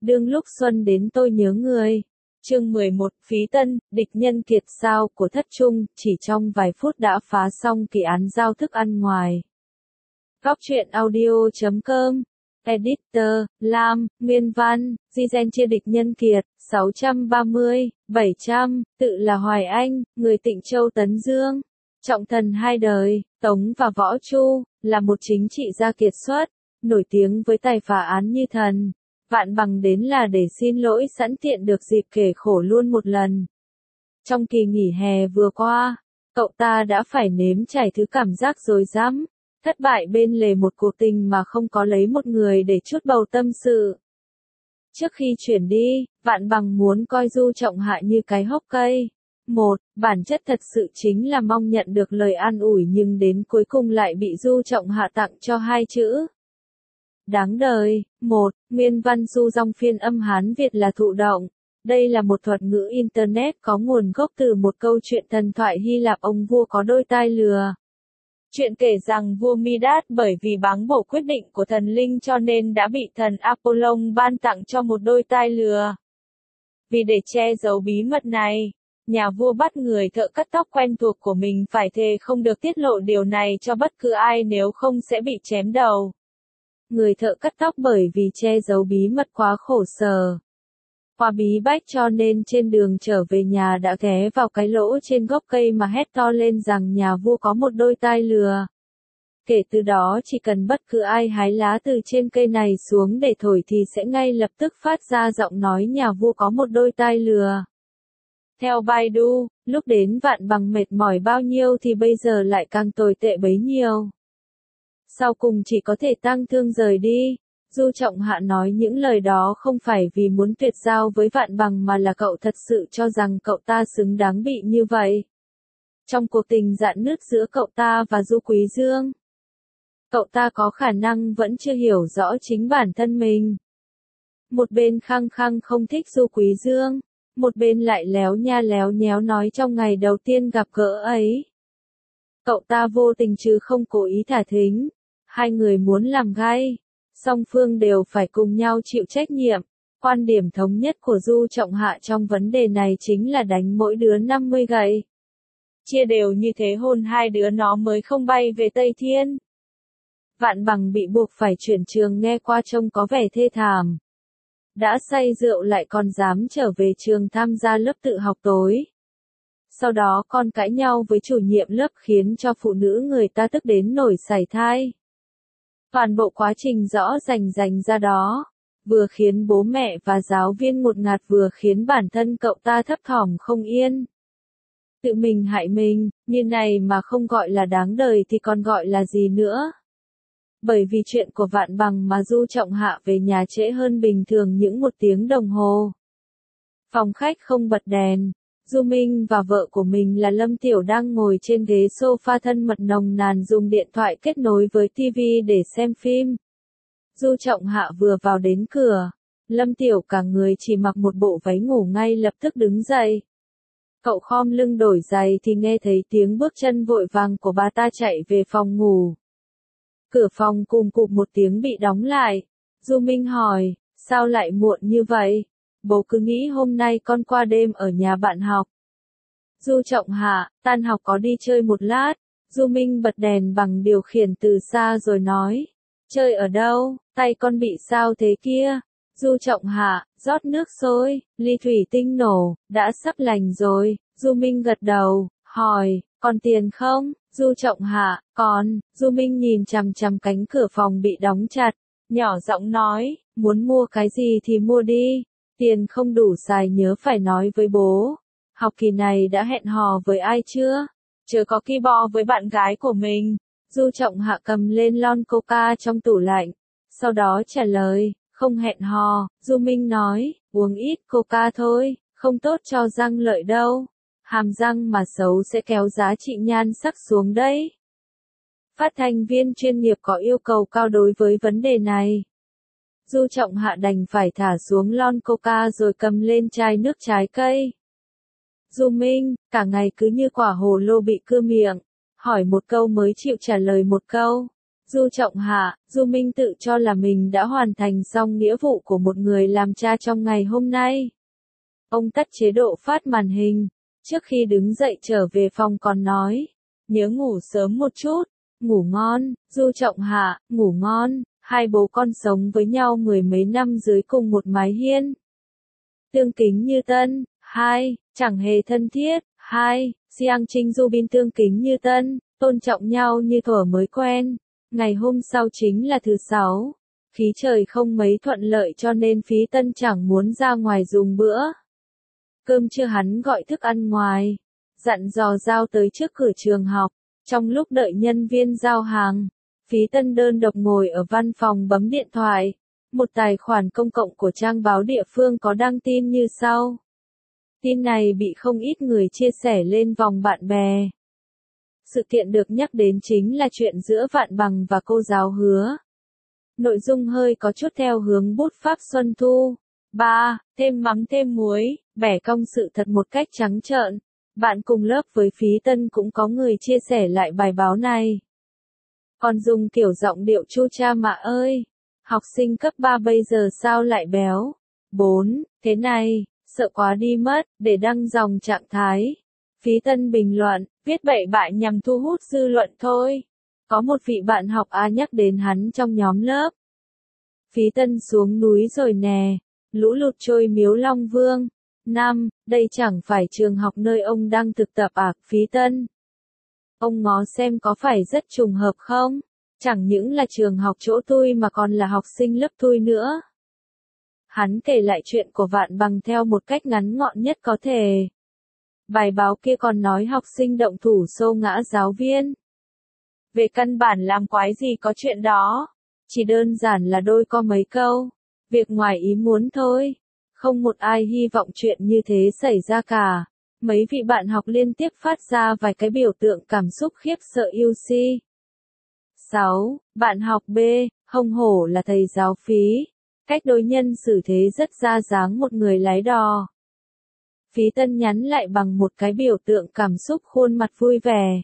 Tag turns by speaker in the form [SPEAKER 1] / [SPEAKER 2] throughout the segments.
[SPEAKER 1] đương lúc xuân đến tôi nhớ người. Chương 11, Phí Tân, địch nhân kiệt sao của Thất Trung, chỉ trong vài phút đã phá xong kỳ án giao thức ăn ngoài. Góc truyện audio.com, Editor, Lam, Nguyên văn, Gigen chia địch nhân kiệt, 630, 700, tự là Hoài Anh, người Tịnh Châu Tấn Dương. Trọng thần hai đời, Tống và Võ Chu, là một chính trị gia kiệt xuất, nổi tiếng với tài phá án như thần. Vạn Bằng đến là để xin lỗi sẵn tiện được dịp kể khổ luôn một lần. Trong kỳ nghỉ hè vừa qua, cậu ta đã phải nếm trải thứ cảm giác dối dám, thất bại bên lề một cuộc tình mà không có lấy một người để trút bầu tâm sự. Trước khi chuyển đi, Vạn Bằng muốn coi Du Trọng Hạ như cái hốc cây. Bản chất thật sự chính là mong nhận được lời an ủi nhưng đến cuối cùng lại bị Du Trọng Hạ tặng cho hai chữ. Đáng đời. Nguyên văn du dong phiên âm Hán Việt là thụ động. Đây là một thuật ngữ Internet có nguồn gốc từ một câu chuyện thần thoại Hy Lạp ông vua có đôi tai lừa. Chuyện kể rằng vua Midas bởi vì báng bổ quyết định của thần linh cho nên đã bị thần Apollon ban tặng cho một đôi tai lừa. Vì để che giấu bí mật này, nhà vua bắt người thợ cắt tóc quen thuộc của mình phải thề không được tiết lộ điều này cho bất cứ ai nếu không sẽ bị chém đầu. Người thợ cắt tóc bởi vì che giấu bí mật quá khổ sở, quá bí bách cho nên trên đường trở về nhà đã ghé vào cái lỗ trên gốc cây mà hét to lên rằng nhà vua có một đôi tai lừa. Kể từ đó chỉ cần bất cứ ai hái lá từ trên cây này xuống để thổi thì sẽ ngay lập tức phát ra giọng nói nhà vua có một đôi tai lừa. Theo Baidu, lúc đến Vạn Bằng mệt mỏi bao nhiêu thì bây giờ lại càng tồi tệ bấy nhiêu. Sau cùng chỉ có thể tang thương rời đi. Du Trọng Hạ nói những lời đó không phải vì muốn tuyệt giao với Vạn Bằng mà là cậu thật sự cho rằng cậu ta xứng đáng bị như vậy. Trong cuộc tình rạn nứt giữa cậu ta và Du Quý Dương, cậu ta có khả năng vẫn chưa hiểu rõ chính bản thân mình. Một bên khăng khăng không thích Du Quý Dương, một bên lại léo nha léo nhéo nói trong ngày đầu tiên gặp gỡ ấy. Cậu ta vô tình chứ không cố ý thả thính. Hai người muốn làm gay, song phương đều phải cùng nhau chịu trách nhiệm. Quan điểm thống nhất của Du Trọng Hạ trong vấn đề này chính là đánh mỗi đứa 50 gậy. Chia đều như thế hôn hai đứa nó mới không bay về Tây Thiên. Vạn Bằng bị buộc phải chuyển trường nghe qua trông có vẻ thê thảm. Đã say rượu lại còn dám trở về trường tham gia lớp tự học tối. Sau đó còn cãi nhau với chủ nhiệm lớp khiến cho phụ nữ người ta tức đến nổi sảy thai. Toàn bộ quá trình rõ rành ra đó, vừa khiến bố mẹ và giáo viên ngột ngạt vừa khiến bản thân cậu ta thấp thỏm không yên. Tự mình hại mình, như này mà không gọi là đáng đời thì còn gọi là gì nữa. Bởi vì chuyện của Vạn Bằng mà Du Trọng Hạ về nhà trễ hơn bình thường những 1 tiếng đồng hồ. Phòng khách không bật đèn. Du Minh và vợ của mình là Lâm Tiểu đang ngồi trên ghế sofa thân mật nồng nàn dùng điện thoại kết nối với TV để xem phim. Du Trọng Hạ vừa vào đến cửa, Lâm Tiểu cả người chỉ mặc một bộ váy ngủ ngay lập tức đứng dậy. Cậu khom lưng đổi giày thì nghe thấy tiếng bước chân vội vàng của bà ta chạy về phòng ngủ. Cửa phòng cùm cụp một tiếng bị đóng lại. Du Minh hỏi, sao lại muộn như vậy? Bố cứ nghĩ hôm nay con qua đêm ở nhà bạn học. Du Trọng Hạ, tan học có đi chơi một lát. Du Minh bật đèn bằng điều khiển từ xa rồi nói. Chơi ở đâu, tay con bị sao thế kia? Du Trọng Hạ, rót nước sôi, ly thủy tinh nổ, đã sắp lành rồi. Du Minh gật đầu, hỏi, còn tiền không? Du Trọng Hạ, còn. Du Minh nhìn chằm chằm cánh cửa phòng bị đóng chặt, nhỏ giọng nói, muốn mua cái gì thì mua đi. Tiền không đủ xài nhớ phải nói với bố. Học kỳ này đã hẹn hò với ai chưa? Chớ có ki bo với bạn gái của mình. Du Trọng Hạ cầm lên lon coca trong tủ lạnh. Sau đó trả lời, không hẹn hò. Du Minh nói, uống ít coca thôi, không tốt cho răng lợi đâu. Hàm răng mà xấu sẽ kéo giá trị nhan sắc xuống đấy. Phát thanh viên chuyên nghiệp có yêu cầu cao đối với vấn đề này. Du Trọng Hạ đành phải thả xuống lon coca rồi cầm lên chai nước trái cây. Du Minh, cả ngày cứ như quả hồ lô bị cưa miệng, hỏi một câu mới chịu trả lời một câu. Du Trọng Hạ, Du Minh tự cho là mình đã hoàn thành xong nghĩa vụ của một người làm cha trong ngày hôm nay. Ông tắt chế độ phát màn hình, trước khi đứng dậy trở về phòng còn nói, nhớ ngủ sớm một chút, ngủ ngon, Du Trọng Hạ, ngủ ngon, hai bố con sống với nhau mười mấy năm dưới cùng một mái hiên. Tương kính như tân, hai, chẳng hề thân thiết, hai, Siang Trinh Du Bin tương kính như tân, tôn trọng nhau như thuở mới quen. Ngày hôm sau chính là thứ sáu, khí trời không mấy thuận lợi cho nên Phí Tân chẳng muốn ra ngoài dùng bữa. Cơm trưa hắn gọi thức ăn ngoài, dặn dò giao tới trước cửa trường học. Trong lúc đợi nhân viên giao hàng, Phí Tân đơn độc ngồi ở văn phòng bấm điện thoại. Một tài khoản công cộng của trang báo địa phương có đăng tin như sau. Tin này bị không ít người chia sẻ lên vòng bạn bè. Sự kiện được nhắc đến chính là chuyện giữa Vạn Bằng và cô giáo Hứa. Nội dung hơi có chút theo hướng bút pháp Xuân Thu. 3. Thêm mắm thêm muối, bẻ cong sự thật một cách trắng trợn. Bạn cùng lớp với Phí Tân cũng có người chia sẻ lại bài báo này. Còn dùng kiểu giọng điệu chu cha mạ ơi. Học sinh cấp 3 bây giờ sao lại béo? 4. Thế này, sợ quá đi mất, để đăng dòng trạng thái. Phí Tân bình luận, viết bậy bạ nhằm thu hút dư luận thôi. Có một vị bạn học A nhắc đến hắn trong nhóm lớp. Phí Tân xuống núi rồi nè, lũ lụt trôi miếu Long Vương. 5. Đây chẳng phải trường học nơi ông đang thực tập à, Phí Tân? Ông ngó xem có phải rất trùng hợp không? Chẳng những là trường học chỗ tôi mà còn là học sinh lớp tôi nữa. Hắn kể lại chuyện của Vạn Bằng theo một cách ngắn gọn nhất có thể. Bài báo kia còn nói học sinh động thủ xô ngã giáo viên. Về căn bản làm quái gì có chuyện đó. Chỉ đơn giản là đôi co mấy câu. Việc ngoài ý muốn thôi. Không một ai hy vọng chuyện như thế xảy ra cả. Mấy vị bạn học liên tiếp phát ra vài cái biểu tượng cảm xúc khiếp sợ yêu si. 6. Bạn học B, hông hổ là thầy giáo Phí. Cách đối nhân xử thế rất ra dáng một người lái đò. Phí Tân nhắn lại bằng một cái biểu tượng cảm xúc khuôn mặt vui vẻ.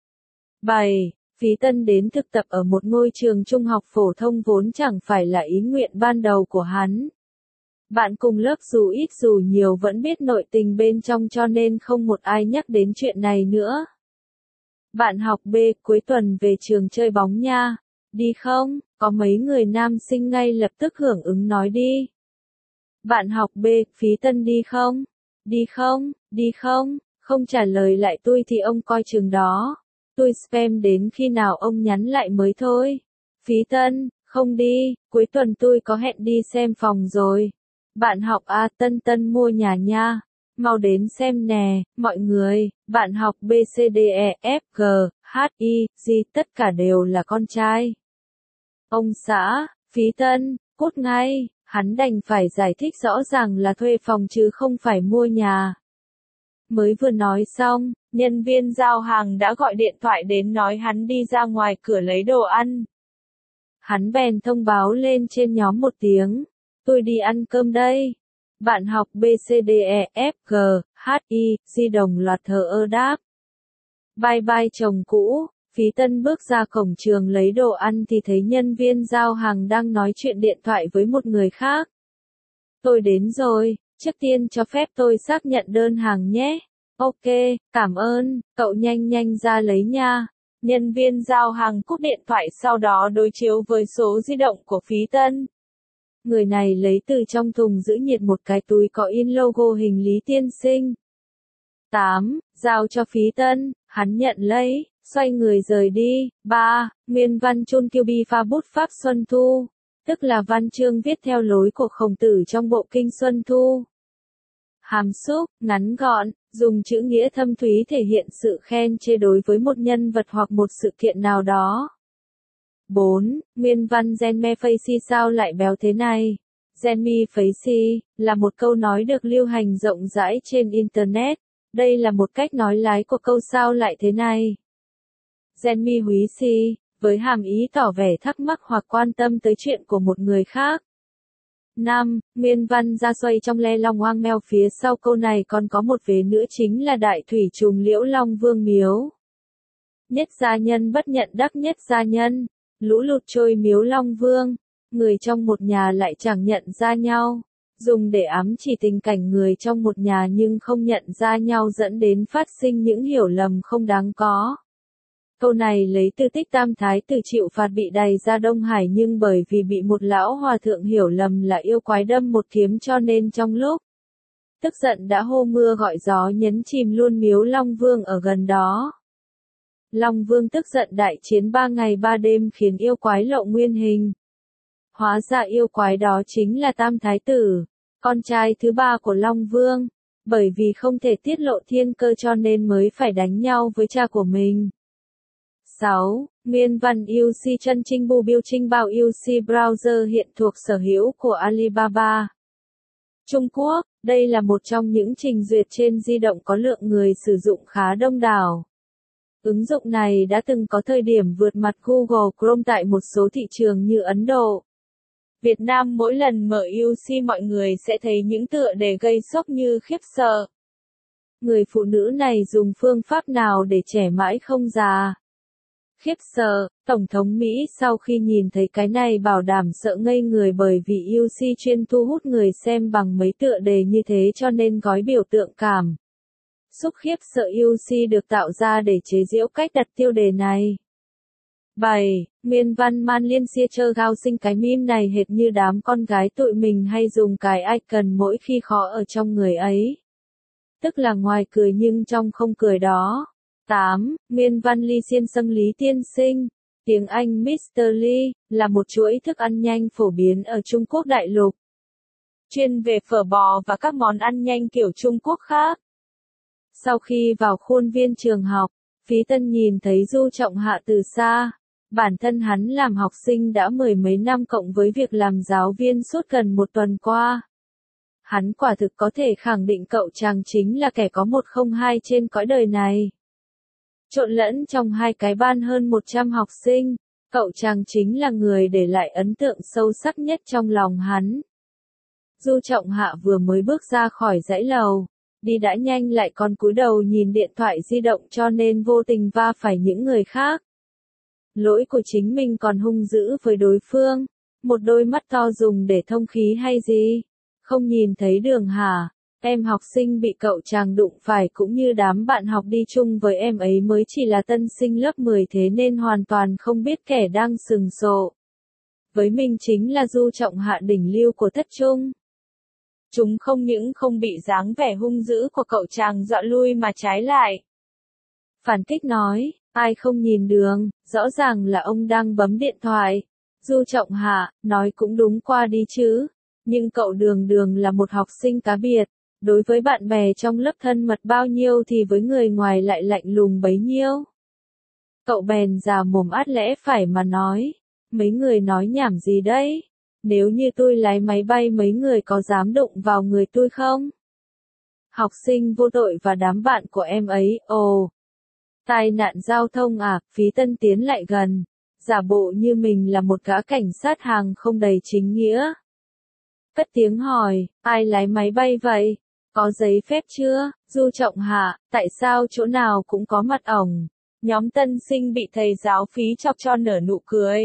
[SPEAKER 1] 7. Phí Tân đến thực tập ở một ngôi trường trung học phổ thông vốn chẳng phải là ý nguyện ban đầu của hắn. Bạn cùng lớp dù ít dù nhiều vẫn biết nội tình bên trong cho nên không một ai nhắc đến chuyện này nữa. Bạn học B, cuối tuần về trường chơi bóng nha. Đi không? Có mấy người nam sinh ngay lập tức hưởng ứng nói đi. Bạn học B, Phí Tân đi không? Đi không? Đi không? Không trả lời lại tôi thì ông coi chừng đó. Tôi spam đến khi nào ông nhắn lại mới thôi. Phí Tân, không đi, cuối tuần tôi có hẹn đi xem phòng rồi. Bạn học A, Tân Tân mua nhà nha. Mau đến xem nè, mọi người. Bạn học B, C, D, E, F, G, H, I, G tất cả đều là con trai. Ông xã, Phí Tân, cút ngay. Hắn đành phải giải thích rõ ràng là thuê phòng chứ không phải mua nhà. Mới vừa nói xong, nhân viên giao hàng đã gọi điện thoại đến nói hắn đi ra ngoài cửa lấy đồ ăn. Hắn bèn thông báo lên trên nhóm một tiếng. Tôi đi ăn cơm đây. Bạn học B, C, D, E, F, G, H, I, G đồng loạt thờ ơ đáp. Bye bye chồng cũ. Phí Tân bước ra cổng trường lấy đồ ăn thì thấy nhân viên giao hàng đang nói chuyện điện thoại với một người khác. Tôi đến rồi, trước tiên cho phép tôi xác nhận đơn hàng nhé. Ok, cảm ơn, cậu nhanh nhanh ra lấy nha. Nhân viên giao hàng cúp điện thoại sau đó đối chiếu với số di động của Phí Tân. Người này lấy từ trong thùng giữ nhiệt một cái túi có in logo hình Lý Tiên Sinh. 8. Giao cho Phí Tân, hắn nhận lấy, xoay người rời đi. 3. Nguyên văn Chun Kiêu Bi pha bút pháp Xuân Thu, tức là văn chương viết theo lối của Khổng Tử trong bộ kinh Xuân Thu. Hàm xúc, ngắn gọn, dùng chữ nghĩa thâm thúy thể hiện sự khen chê đối với một nhân vật hoặc một sự kiện nào đó. 4. Nguyên văn Gen Phây Si sao lại béo thế này? Gen Mi Phây Si là một câu nói được lưu hành rộng rãi trên Internet. Đây là một cách nói lái của câu sao lại thế này. Gen Mi Húy Si, với hàm ý tỏ vẻ thắc mắc hoặc quan tâm tới chuyện của một người khác. 5. Nguyên văn ra xoay trong le long oang meo phía sau câu này còn có một vế nữa chính là đại thủy trùng liễu long vương miếu. Nhất gia nhân bất nhận đắc nhất gia nhân. lũ lụt trôi miếu Long Vương, người trong một nhà lại chẳng nhận ra nhau, dùng để ám chỉ tình cảnh người trong một nhà nhưng không nhận ra nhau dẫn đến phát sinh những hiểu lầm không đáng có. Câu này lấy từ Tích Tam Thái Tử chịu phạt bị đày ra Đông Hải nhưng bởi vì bị một lão hòa thượng hiểu lầm là yêu quái đâm một kiếm cho nên trong lúc tức giận đã hô mưa gọi gió nhấn chìm luôn miếu Long Vương ở gần đó. Long Vương tức giận đại chiến 3 ngày 3 đêm khiến yêu quái lộ nguyên hình. Hóa ra yêu quái đó chính là Tam Thái Tử, con trai thứ 3 của Long Vương, bởi vì không thể tiết lộ thiên cơ cho nên mới phải đánh nhau với cha của mình. 6. Nguyên văn UC chân trinh bù biêu trinh bao UC browser hiện thuộc sở hữu của Alibaba. Trung Quốc, đây là một trong những trình duyệt trên di động có lượng người sử dụng khá đông đảo. Ứng dụng này đã từng có thời điểm vượt mặt Google Chrome tại một số thị trường như Ấn Độ. Việt Nam mỗi lần mở UC mọi người sẽ thấy những tựa đề gây sốc như khiếp sợ. Người phụ nữ này dùng phương pháp nào để trẻ mãi không già? Khiếp sợ, Tổng thống Mỹ sau khi nhìn thấy cái này bảo đảm sợ ngây người bởi vì UC chuyên thu hút người xem bằng mấy tựa đề như thế cho nên gói biểu tượng cảm xúc khiếp sợ UC được tạo ra để chế giễu cách đặt tiêu đề này. 7. Nguyên văn Man Liên Xia Chơ Gao sinh cái meme này hệt như đám con gái tụi mình hay dùng cái icon mỗi khi khó ở trong người ấy. Tức là ngoài cười nhưng trong không cười đó. 8. Nguyên văn Ly Xiên Sâm Lý Tiên Sinh, tiếng Anh Mr. Lee, là một chuỗi thức ăn nhanh phổ biến ở Trung Quốc đại lục. Chuyên về phở bò và các món ăn nhanh kiểu Trung Quốc khác. Sau khi vào khuôn viên trường học, Phí Tân nhìn thấy Du Trọng Hạ từ xa. Bản thân hắn làm học sinh đã mười mấy năm cộng với việc làm giáo viên suốt gần một tuần qua. Hắn quả thực có thể khẳng định cậu chàng chính là kẻ có 102 trên cõi đời này. Trộn lẫn trong hai cái ban hơn 100 học sinh, cậu chàng chính là người để lại ấn tượng sâu sắc nhất trong lòng hắn. Du Trọng Hạ vừa mới bước ra khỏi dãy lầu, đi đã nhanh lại còn cúi đầu nhìn điện thoại di động cho nên vô tình va phải những người khác. Lỗi của chính mình còn hung dữ với đối phương, một đôi mắt to dùng để thông khí hay gì, không nhìn thấy đường hả? Em học sinh bị cậu chàng đụng phải cũng như đám bạn học đi chung với em ấy mới chỉ là tân sinh lớp 10 thế nên hoàn toàn không biết kẻ đang sừng sộ. Với mình chính là Du Trọng Hạ đỉnh lưu của thất trung. Chúng không những không bị dáng vẻ hung dữ của cậu chàng dọa lui mà trái lại. Phản kích nói, ai không nhìn đường, rõ ràng là ông đang bấm điện thoại. Du Trọng Hạ, nói cũng đúng qua đi chứ, nhưng cậu đường đường là một học sinh cá biệt. Đối với bạn bè trong lớp thân mật bao nhiêu thì với người ngoài lại lạnh lùng bấy nhiêu. Cậu bèn già mồm át lẽ phải mà nói, mấy người nói nhảm gì đấy? Nếu như tôi lái máy bay mấy người có dám đụng vào người tôi không? Học sinh vô tội và đám bạn của em ấy, ồ. Tai nạn giao thông à? Phí Tân tiến lại gần, giả bộ như mình là một gã cảnh sát hàng không đầy chính nghĩa. Cất tiếng hỏi, ai lái máy bay vậy? Có giấy phép chưa? Du Trọng Hạ, tại sao chỗ nào cũng có mặt ổng? Nhóm tân sinh bị thầy giáo Phí chọc cho nở nụ cười.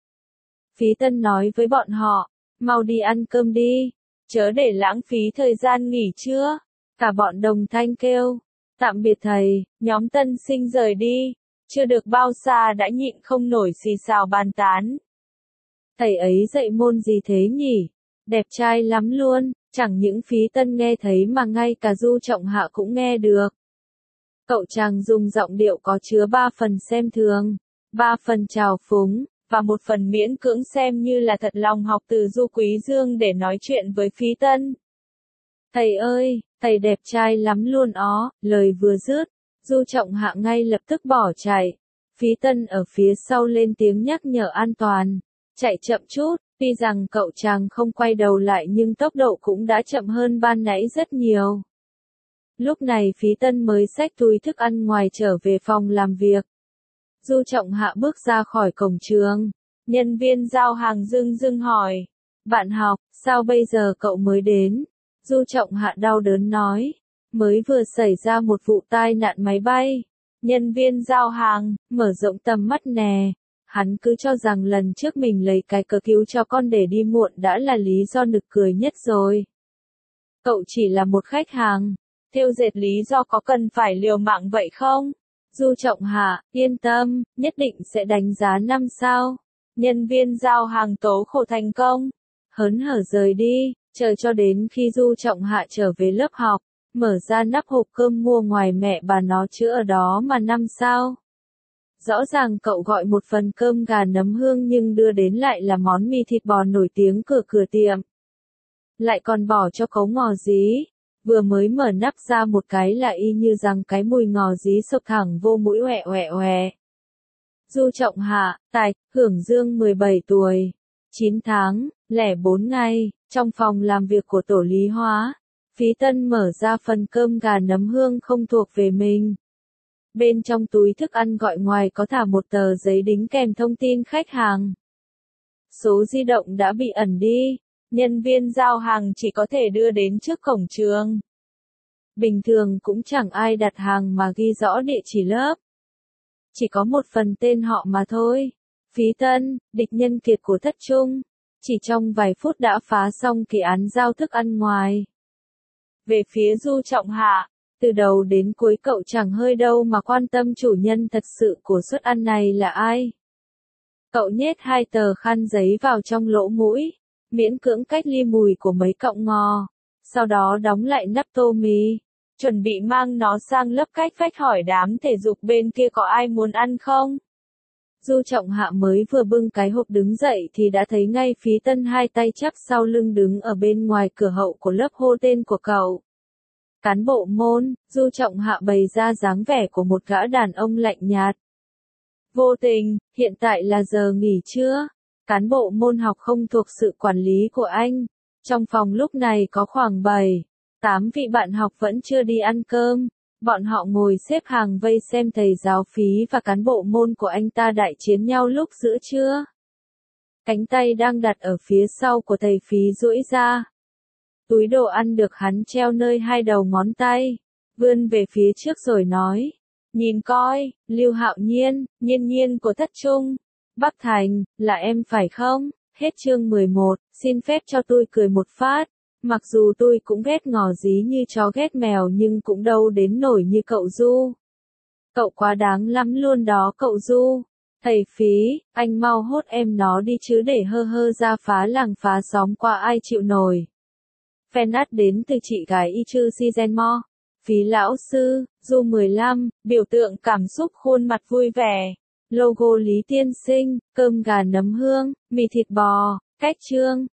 [SPEAKER 1] Phí Tân nói với bọn họ, mau đi ăn cơm đi, chớ để lãng phí thời gian nghỉ trưa. Cả bọn đồng thanh kêu, tạm biệt thầy, nhóm tân sinh rời đi, chưa được bao xa đã nhịn không nổi xì xào bàn tán. Thầy ấy dạy môn gì thế nhỉ? Đẹp trai lắm luôn. Chẳng những Phí Tân nghe thấy mà ngay cả Du Trọng Hạ cũng nghe được. Cậu chàng dùng giọng điệu có chứa 3 phần xem thường, 3 phần trào phúng, và 1 phần miễn cưỡng xem như là thật lòng học từ Du Quý Dương để nói chuyện với Phí Tân. Thầy ơi, thầy đẹp trai lắm luôn ó, lời vừa dứt, Du Trọng Hạ ngay lập tức bỏ chạy. Phí Tân ở phía sau lên tiếng nhắc nhở an toàn, chạy chậm chút. Tuy rằng cậu chàng không quay đầu lại nhưng tốc độ cũng đã chậm hơn ban nãy rất nhiều. Lúc này Phí Tân mới xách túi thức ăn ngoài trở về phòng làm việc. Du Trọng Hạ bước ra khỏi cổng trường. Nhân viên giao hàng dưng hỏi. Bạn học, sao bây giờ cậu mới đến? Du Trọng Hạ đau đớn nói. Mới vừa xảy ra một vụ tai nạn máy bay. Nhân viên giao hàng, mở rộng tầm mắt nè. Hắn cứ cho rằng lần trước mình lấy cái cớ cứu cho con để đi muộn đã là lý do nực cười nhất rồi. Cậu chỉ là một khách hàng. Thêu dệt lý do có cần phải liều mạng vậy không? Du Trọng Hạ, yên tâm, nhất định sẽ đánh giá 5 sao. Nhân viên giao hàng tố khổ thành công. Hớn hở rời đi, chờ cho đến khi Du Trọng Hạ trở về lớp học, mở ra nắp hộp cơm mua ngoài mẹ bà nó chữ ở đó mà 5 sao. Rõ ràng cậu gọi một phần cơm gà nấm hương nhưng đưa đến lại là món mì thịt bò nổi tiếng của cửa tiệm. Lại còn bỏ cho cấu ngò dí. Vừa mới mở nắp ra một cái là y như rằng cái mùi ngò dí sộc thẳng vô mũi oẹ oẹ oẹ. Du Trọng Hạ, tài, Hưởng Dương 17 tuổi, 9 tháng, lẻ 4 ngày, trong phòng làm việc của tổ lý hóa. Phí Tân mở ra phần cơm gà nấm hương không thuộc về mình. Bên trong túi thức ăn gọi ngoài có thả một tờ giấy đính kèm thông tin khách hàng. Số di động đã bị ẩn đi. Nhân viên giao hàng chỉ có thể đưa đến trước cổng trường. Bình thường cũng chẳng ai đặt hàng mà ghi rõ địa chỉ lớp. Chỉ có một phần tên họ mà thôi. Phí Tân, địch nhân kiệt của thất trung. Chỉ trong vài phút đã phá xong kỳ án giao thức ăn ngoài. Về phía Du Trọng Hạ, từ đầu đến cuối cậu chẳng hơi đâu mà quan tâm chủ nhân thật sự của suất ăn này là ai. Cậu nhét 2 tờ khăn giấy vào trong lỗ mũi, miễn cưỡng cách ly mùi của mấy cọng ngò, sau đó đóng lại nắp tô mì, chuẩn bị mang nó sang lớp cách vách hỏi đám thể dục bên kia có ai muốn ăn không. Du Trọng Hạ mới vừa bưng cái hộp đứng dậy thì đã thấy ngay Phí Tân hai tay chắp sau lưng đứng ở bên ngoài cửa hậu của lớp hô tên của cậu. Cán bộ môn, Du Trọng Hạ bày ra dáng vẻ của một gã đàn ông lạnh nhạt. Vô tình, hiện tại là giờ nghỉ trưa. Cán bộ môn học không thuộc sự quản lý của anh. Trong phòng lúc này có khoảng 7-8 vị bạn học vẫn chưa đi ăn cơm. Bọn họ ngồi xếp hàng vây xem thầy giáo Phí và cán bộ môn của anh ta đại chiến nhau lúc giữa trưa. Cánh tay đang đặt ở phía sau của thầy Phí duỗi ra. Túi đồ ăn được hắn treo nơi 2 đầu ngón tay. Vươn về phía trước rồi nói. Nhìn coi, Lưu Hạo Nhiên, Nhiên Nhiên của thất trung. Bắc Thành, là em phải không? Hết chương 11, xin phép cho tôi cười một phát. Mặc dù tôi cũng ghét ngò dí như chó ghét mèo nhưng cũng đâu đến nổi như cậu Du. Cậu quá đáng lắm luôn đó cậu Du. Thầy Phí, anh mau hốt em nó đi chứ để hơ hơ ra phá làng phá xóm qua ai chịu nổi. Fan art đến từ chị gái y chư si gen mo. Phí lão sư, Du 15, biểu tượng cảm xúc khuôn mặt vui vẻ. Logo Lý Tiên Sinh, cơm gà nấm hương, mì thịt bò, cách chương.